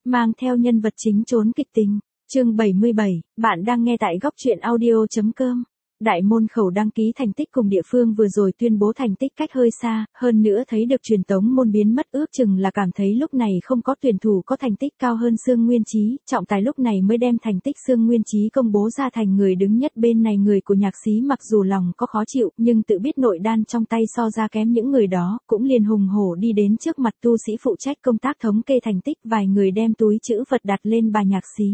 mang theo nhân vật chính trốn kịch tình. Chương 77, bạn đang nghe tại góc truyện audio.com. Đại môn khẩu đăng ký thành tích cùng địa phương vừa rồi tuyên bố thành tích cách hơi xa, hơn nữa thấy được truyền tống môn biến mất, ước chừng là cảm thấy lúc này không có tuyển thủ có thành tích cao hơn Sương Nguyên Chí, trọng tài lúc này mới đem thành tích Sương Nguyên Chí công bố ra thành người đứng nhất. Bên này người của Nhạc Xí mặc dù lòng có khó chịu, nhưng tự biết nội đan trong tay so ra kém những người đó, cũng liền hùng hổ đi đến trước mặt tu sĩ phụ trách công tác thống kê thành tích, vài người đem túi trữ vật đặt lên bà Nhạc Xí.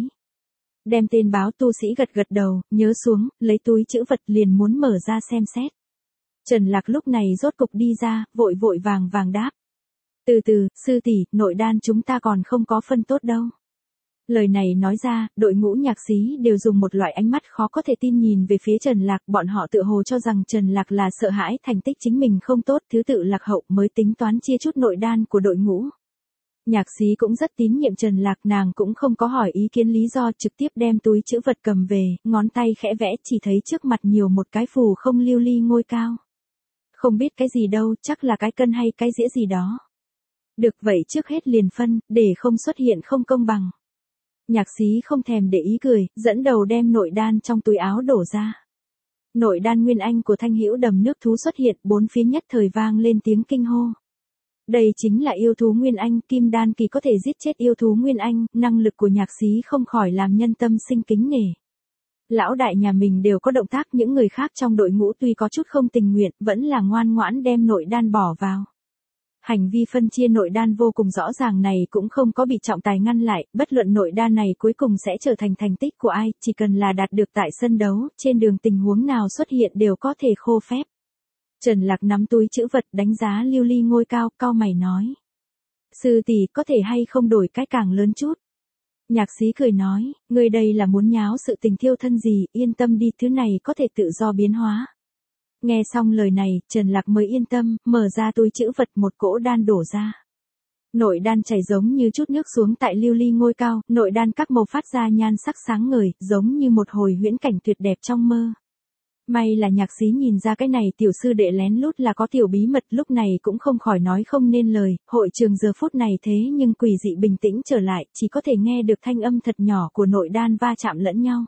Đem tên báo tu sĩ gật gật đầu, nhớ xuống, lấy túi trữ vật liền muốn mở ra xem xét. Trần Lạc lúc này rốt cục đi ra, vội vội vàng vàng đáp. Từ từ, sư tỷ, nội đan chúng ta còn không có phân tốt đâu. Lời này nói ra, đội ngũ Nhạc Xí đều dùng một loại ánh mắt khó có thể tin nhìn về phía Trần Lạc, bọn họ tựa hồ cho rằng Trần Lạc là sợ hãi thành tích chính mình không tốt, thứ tự lạc hậu mới tính toán chia chút nội đan của đội ngũ. Nhạc Xí cũng rất tín nhiệm Trần Lạc, nàng cũng không có hỏi ý kiến lý do, trực tiếp đem túi trữ vật cầm về, ngón tay khẽ vẽ, chỉ thấy trước mặt nhiều một cái phù không lưu ly ngôi cao. Không biết cái gì đâu, chắc là cái cân hay cái dĩa gì đó. Được vậy trước hết liền phân, để không xuất hiện không công bằng. Nhạc Xí không thèm để ý cười, dẫn đầu đem nội đan trong túi áo đổ ra. Nội đan nguyên anh của Thanh Hữu Đầm Nước Thú xuất hiện, bốn phía nhất thời vang lên tiếng kinh hô. Đây chính là yêu thú Nguyên Anh, kim đan kỳ có thể giết chết yêu thú Nguyên Anh, năng lực của Nhạc Xí không khỏi làm nhân tâm sinh kính nể. Lão đại nhà mình đều có động tác, những người khác trong đội ngũ tuy có chút không tình nguyện, vẫn là ngoan ngoãn đem nội đan bỏ vào. Hành vi phân chia nội đan vô cùng rõ ràng này cũng không có bị trọng tài ngăn lại, bất luận nội đan này cuối cùng sẽ trở thành thành tích của ai, chỉ cần là đạt được tại sân đấu, trên đường tình huống nào xuất hiện đều có thể khô phép. Trần Lạc nắm túi trữ vật đánh giá lưu ly ngôi cao, cau mày nói. Sư tỷ có thể hay không đổi cái càng lớn chút. Nhạc Xí cười nói, người đây là muốn nháo sự tình thiêu thân gì, yên tâm đi, thứ này có thể tự do biến hóa. Nghe xong lời này, Trần Lạc mới yên tâm, mở ra túi trữ vật, một cỗ đan đổ ra. Nội đan chảy giống như chút nước xuống tại lưu ly ngôi cao, nội đan các màu phát ra nhan sắc sáng ngời, giống như một hồi huyễn cảnh tuyệt đẹp trong mơ. May là Nhạc Xí nhìn ra cái này tiểu sư đệ lén lút là có tiểu bí mật, lúc này cũng không khỏi nói không nên lời, hội trường giờ phút này thế nhưng quỷ dị bình tĩnh trở lại, chỉ có thể nghe được thanh âm thật nhỏ của nội đan va chạm lẫn nhau.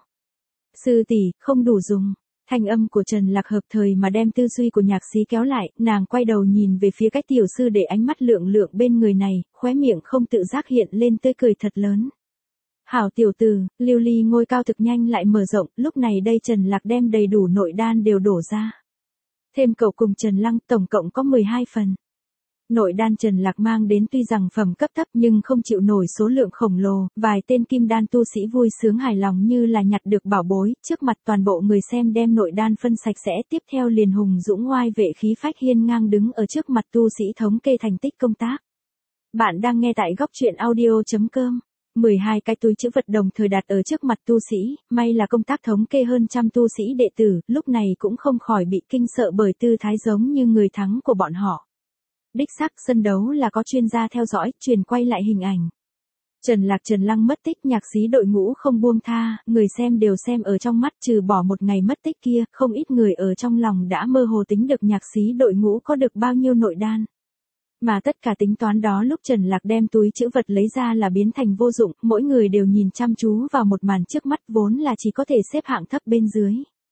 Sư tỷ, không đủ dùng. Thanh âm của Trần Lạc hợp thời mà đem tư duy của Nhạc Xí kéo lại, nàng quay đầu nhìn về phía cái tiểu sư đệ, ánh mắt lượng lượng bên người này, khóe miệng không tự giác hiện lên tươi cười thật lớn. Hảo tiểu tử, lưu ly ngôi cao thực nhanh lại mở rộng, lúc này đây Trần Lạc đem đầy đủ nội đan đều đổ ra. Thêm cậu cùng Trần Lăng, tổng cộng có 12 phần. Nội đan Trần Lạc mang đến tuy rằng phẩm cấp thấp nhưng không chịu nổi số lượng khổng lồ, vài tên kim đan tu sĩ vui sướng hài lòng như là nhặt được bảo bối, trước mặt toàn bộ người xem đem nội đan phân sạch sẽ, tiếp theo liền hùng dũng oai vệ khí phách hiên ngang đứng ở trước mặt tu sĩ thống kê thành tích công tác. Bạn đang nghe tại góc truyện audio.com. 12 cái túi trữ vật đồng thời đặt ở trước mặt tu sĩ, may là công tác thống kê hơn trăm tu sĩ đệ tử, lúc này cũng không khỏi bị kinh sợ bởi tư thái giống như người thắng của bọn họ. Đích xác sân đấu là có chuyên gia theo dõi, truyền quay lại hình ảnh. Trần Lạc Trần Lăng mất tích, Nhạc Xí đội ngũ không buông tha, người xem đều xem ở trong mắt, trừ bỏ một ngày mất tích kia, không ít người ở trong lòng đã mơ hồ tính được Nhạc Xí đội ngũ có được bao nhiêu nội đan. Mà tất cả tính toán đó lúc Trần Lạc đem túi trữ vật lấy ra là biến thành vô dụng, mỗi người đều nhìn chăm chú vào một màn trước mắt, vốn là chỉ có thể xếp hạng thấp bên dưới.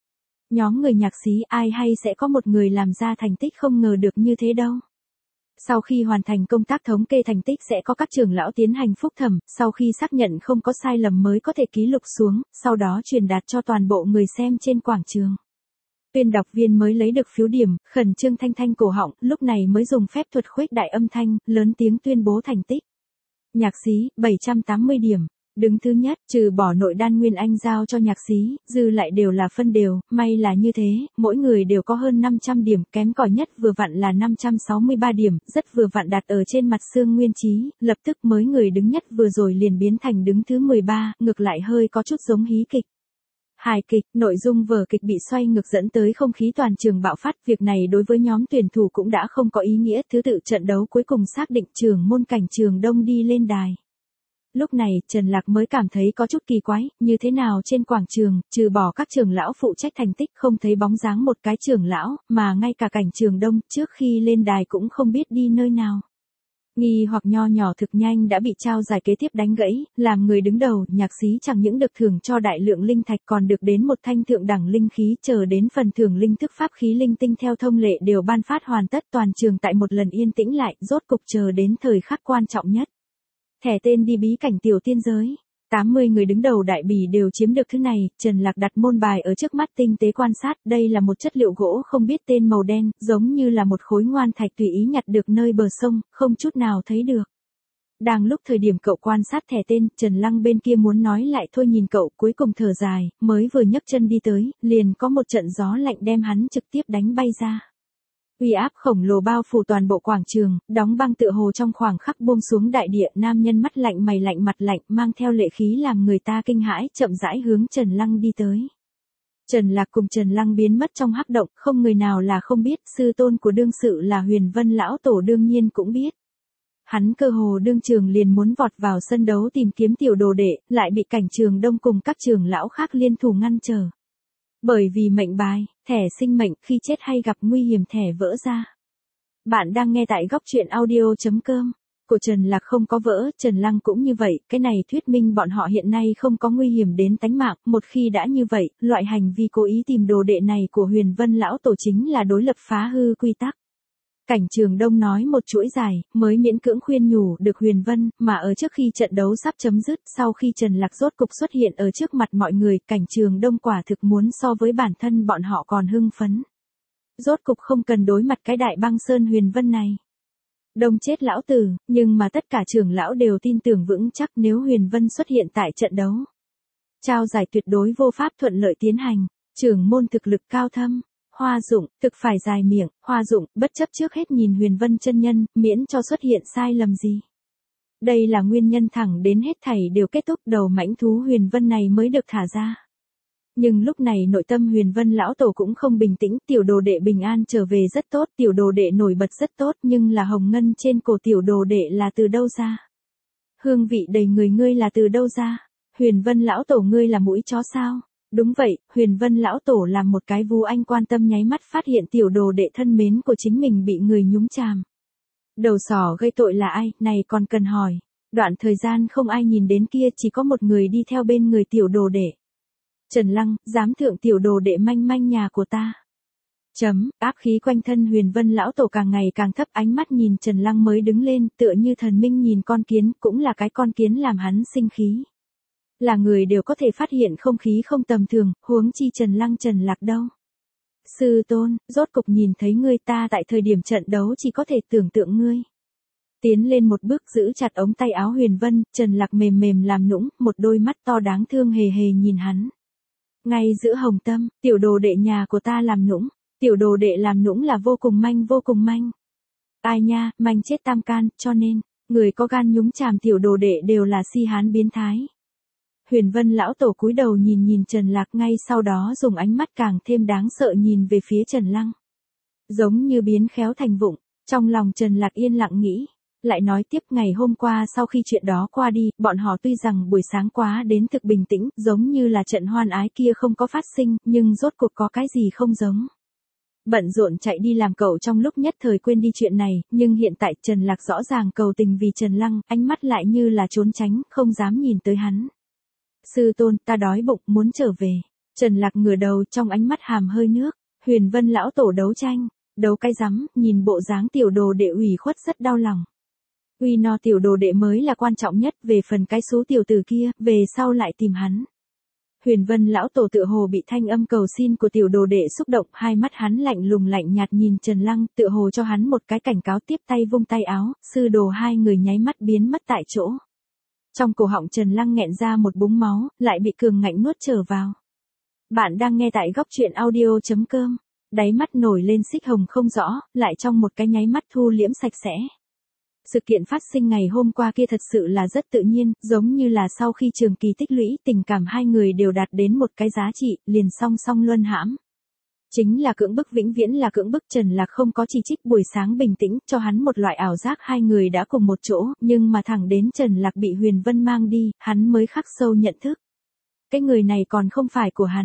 Nhóm người Nhạc Xí ai hay sẽ có một người làm ra thành tích không ngờ được như thế đâu. Sau khi hoàn thành công tác thống kê thành tích sẽ có các trưởng lão tiến hành phúc thẩm, sau khi xác nhận không có sai lầm mới có thể ký lục xuống, sau đó truyền đạt cho toàn bộ người xem trên quảng trường. Tuyên đọc viên mới lấy được phiếu điểm, khẩn trương thanh thanh cổ họng, lúc này mới dùng phép thuật khuếch đại âm thanh, lớn tiếng tuyên bố thành tích. Nhạc Xí, 780 điểm. Đứng thứ nhất, trừ bỏ nội đan Nguyên Anh giao cho Nhạc Xí, dư lại đều là phân đều, may là như thế, mỗi người đều có hơn 500 điểm, kém cỏi nhất vừa vặn là 563 điểm, rất vừa vặn đặt ở trên mặt Sương Nguyên Chí, lập tức mới người đứng nhất vừa rồi liền biến thành đứng thứ 13, ngược lại hơi có chút giống hí kịch. Hài kịch, nội dung vở kịch bị xoay ngược dẫn tới không khí toàn trường bạo phát, việc này đối với nhóm tuyển thủ cũng đã không có ý nghĩa, thứ tự trận đấu cuối cùng xác định trưởng môn Cảnh Trường Đông đi lên đài. Lúc này, Trần Lạc mới cảm thấy có chút kỳ quái, như thế nào trên quảng trường, trừ bỏ các trưởng lão phụ trách thành tích không thấy bóng dáng một cái trưởng lão, mà ngay cả Cảnh Trường Đông trước khi lên đài cũng không biết đi nơi nào. Nghi hoặc nho nhỏ thực nhanh đã bị trao giải kế tiếp đánh gãy, làm người đứng đầu, nhạc sĩ chẳng những được thưởng cho đại lượng linh thạch còn được đến một thanh thượng đẳng linh khí, chờ đến phần thưởng linh thức pháp khí linh tinh theo thông lệ đều ban phát hoàn tất, toàn trường tại một lần yên tĩnh lại, rốt cục chờ đến thời khắc quan trọng nhất. Thẻ tên đi bí cảnh tiểu tiên giới. 80 người đứng đầu đại bỉ đều chiếm được thứ này, Trần Lạc đặt môn bài ở trước mắt tinh tế quan sát, đây là một chất liệu gỗ không biết tên màu đen, giống như là một khối ngoan thạch tùy ý nhặt được nơi bờ sông, không chút nào thấy được. Đang lúc thời điểm cậu quan sát thẻ tên, Trần Lăng bên kia muốn nói lại thôi nhìn cậu, cuối cùng thở dài, mới vừa nhấc chân đi tới, liền có một trận gió lạnh đem hắn trực tiếp đánh bay ra. Uy áp khổng lồ bao phủ toàn bộ quảng trường, đóng băng tựa hồ trong khoảng khắc buông xuống đại địa, nam nhân mắt lạnh mày lạnh mặt lạnh, mang theo lệ khí làm người ta kinh hãi, chậm rãi hướng Trần Lăng đi tới. Trần Lạc cùng Trần Lăng biến mất trong hắc động, không người nào là không biết, sư tôn của đương sự là Huyền Vân lão tổ đương nhiên cũng biết. Hắn cơ hồ đương trường liền muốn vọt vào sân đấu tìm kiếm tiểu đồ đệ, lại bị Cảnh Trường Đông cùng các trưởng lão khác liên thủ ngăn trở. Bởi vì mệnh bài, thẻ sinh mệnh khi chết hay gặp nguy hiểm thẻ vỡ ra. Bạn đang nghe tại góc truyện audio.com. Của Trần Lạc không có vỡ, Trần Lăng cũng như vậy, cái này thuyết minh bọn họ hiện nay không có nguy hiểm đến tánh mạng, một khi đã như vậy, loại hành vi cố ý tìm đồ đệ này của Huyền Vân lão tổ chính là đối lập phá hư quy tắc. Cảnh Trường Đông nói một chuỗi dài, mới miễn cưỡng khuyên nhủ được Huyền Vân, mà ở trước khi trận đấu sắp chấm dứt, sau khi Trần Lạc rốt cục xuất hiện ở trước mặt mọi người, Cảnh Trường Đông quả thực muốn so với bản thân bọn họ còn hưng phấn. Rốt cục không cần đối mặt cái đại băng sơn Huyền Vân này. Đông chết lão tử, nhưng mà tất cả trưởng lão đều tin tưởng vững chắc nếu Huyền Vân xuất hiện tại trận đấu. Trao giải tuyệt đối vô pháp thuận lợi tiến hành, trưởng môn thực lực cao thâm. Hoa Dụng, thực phải dài miệng, Hoa Dụng, bất chấp trước hết nhìn Huyền Vân chân nhân, miễn cho xuất hiện sai lầm gì. Đây là nguyên nhân thẳng đến hết thảy đều kết thúc, đầu mãnh thú Huyền Vân này mới được thả ra. Nhưng lúc này nội tâm Huyền Vân lão tổ cũng không bình tĩnh, tiểu đồ đệ bình an trở về rất tốt, tiểu đồ đệ nổi bật rất tốt, nhưng là hồng ngân trên cổ tiểu đồ đệ là từ đâu ra? Hương vị đầy người ngươi là từ đâu ra? Huyền Vân lão tổ ngươi là mũi chó sao? Đúng vậy, Huyền Vân lão tổ làm một cái vu anh quan tâm nháy mắt phát hiện tiểu đồ đệ thân mến của chính mình bị người nhúng chàm. Đầu sỏ gây tội là ai, này còn cần hỏi. Đoạn thời gian không ai nhìn đến kia, chỉ có một người đi theo bên người tiểu đồ đệ. Trần Lăng, dám thượng tiểu đồ đệ manh manh nhà của ta. Áp khí quanh thân Huyền Vân lão tổ càng ngày càng thấp, ánh mắt nhìn Trần Lăng mới đứng lên, tựa như thần minh nhìn con kiến, cũng là cái con kiến làm hắn sinh khí. Là người đều có thể phát hiện không khí không tầm thường, huống chi Trần Lăng Trần Lạc đâu. Sư tôn, rốt cục nhìn thấy ngươi, ta tại thời điểm trận đấu chỉ có thể tưởng tượng ngươi. Tiến lên một bước giữ chặt ống tay áo Huyền Vân, Trần Lạc mềm mềm làm nũng, một đôi mắt to đáng thương hề hề nhìn hắn. Ngay giữa hồng tâm, tiểu đồ đệ nhà của ta làm nũng, tiểu đồ đệ làm nũng là vô cùng manh. Ai nha, manh chết tam can, cho nên, người có gan nhúng chàm tiểu đồ đệ đều là si hán biến thái. Huyền Vân lão tổ cúi đầu nhìn Trần Lạc, ngay sau đó dùng ánh mắt càng thêm đáng sợ nhìn về phía Trần Lăng. Giống như biến khéo thành vụng, trong lòng Trần Lạc yên lặng nghĩ. Lại nói tiếp, ngày hôm qua sau khi chuyện đó qua đi, bọn họ tuy rằng buổi sáng quá đến thực bình tĩnh, giống như là trận hoan ái kia không có phát sinh, nhưng rốt cuộc có cái gì không giống. Bận rộn chạy đi làm cậu trong lúc nhất thời quên đi chuyện này, nhưng hiện tại Trần Lạc rõ ràng cầu tình vì Trần Lăng, ánh mắt lại như là trốn tránh, không dám nhìn tới hắn. Sư tôn, ta đói bụng, muốn trở về. Trần Lạc ngửa đầu, trong ánh mắt hàm hơi nước. Huyền Vân lão tổ đấu tranh, đấu cái rắm, nhìn bộ dáng tiểu đồ đệ ủy khuất rất đau lòng. Uy no tiểu đồ đệ mới là quan trọng nhất, về phần cái số tiểu tử kia, về sau lại tìm hắn. Huyền Vân lão tổ tựa hồ bị thanh âm cầu xin của tiểu đồ đệ xúc động, hai mắt hắn lạnh lùng lạnh nhạt nhìn Trần Lăng, tựa hồ cho hắn một cái cảnh cáo, tiếp tay vung tay áo, sư đồ hai người nháy mắt biến mất tại chỗ. Trong cổ họng Trần Lăng nghẹn ra một búng máu, lại bị cường ngạnh nuốt trở vào. Bạn đang nghe tại góc truyện audio.com. Đáy mắt nổi lên xích hồng không rõ, lại trong một cái nháy mắt thu liễm sạch sẽ. Sự kiện phát sinh ngày hôm qua kia thật sự là rất tự nhiên, giống như là sau khi trường kỳ tích lũy, tình cảm hai người đều đạt đến một cái giá trị, liền song song luân hãm. Chính là cưỡng bức, vĩnh viễn là cưỡng bức. Trần Lạc không có chỉ trích, buổi sáng bình tĩnh, cho hắn một loại ảo giác hai người đã cùng một chỗ, nhưng mà thẳng đến Trần Lạc bị Huyền Vân mang đi, hắn mới khắc sâu nhận thức. Cái người này còn không phải của hắn.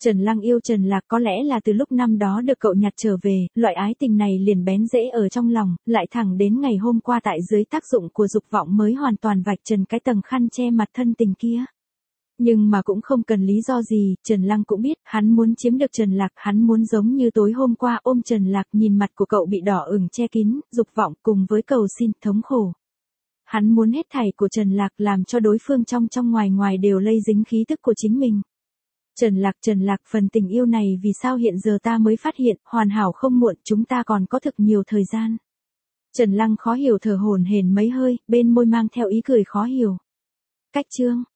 Trần Lăng yêu Trần Lạc có lẽ là từ lúc năm đó được cậu nhặt trở về, loại ái tình này liền bén rễ ở trong lòng, lại thẳng đến ngày hôm qua tại dưới tác dụng của dục vọng mới hoàn toàn vạch trần cái tầng khăn che mặt thân tình kia. Nhưng mà cũng không cần lý do gì, Trần Lăng cũng biết, hắn muốn chiếm được Trần Lạc, hắn muốn giống như tối hôm qua ôm Trần Lạc nhìn mặt của cậu bị đỏ ửng che kín, dục vọng cùng với cầu xin, thống khổ. Hắn muốn hết thảy của Trần Lạc làm cho đối phương trong ngoài ngoài đều lây dính khí tức của chính mình. Trần Lạc, phần tình yêu này vì sao hiện giờ ta mới phát hiện, hoàn hảo không muộn, chúng ta còn có thực nhiều thời gian. Trần Lăng khó hiểu thở hổn hển mấy hơi, bên môi mang theo ý cười khó hiểu. Cách chương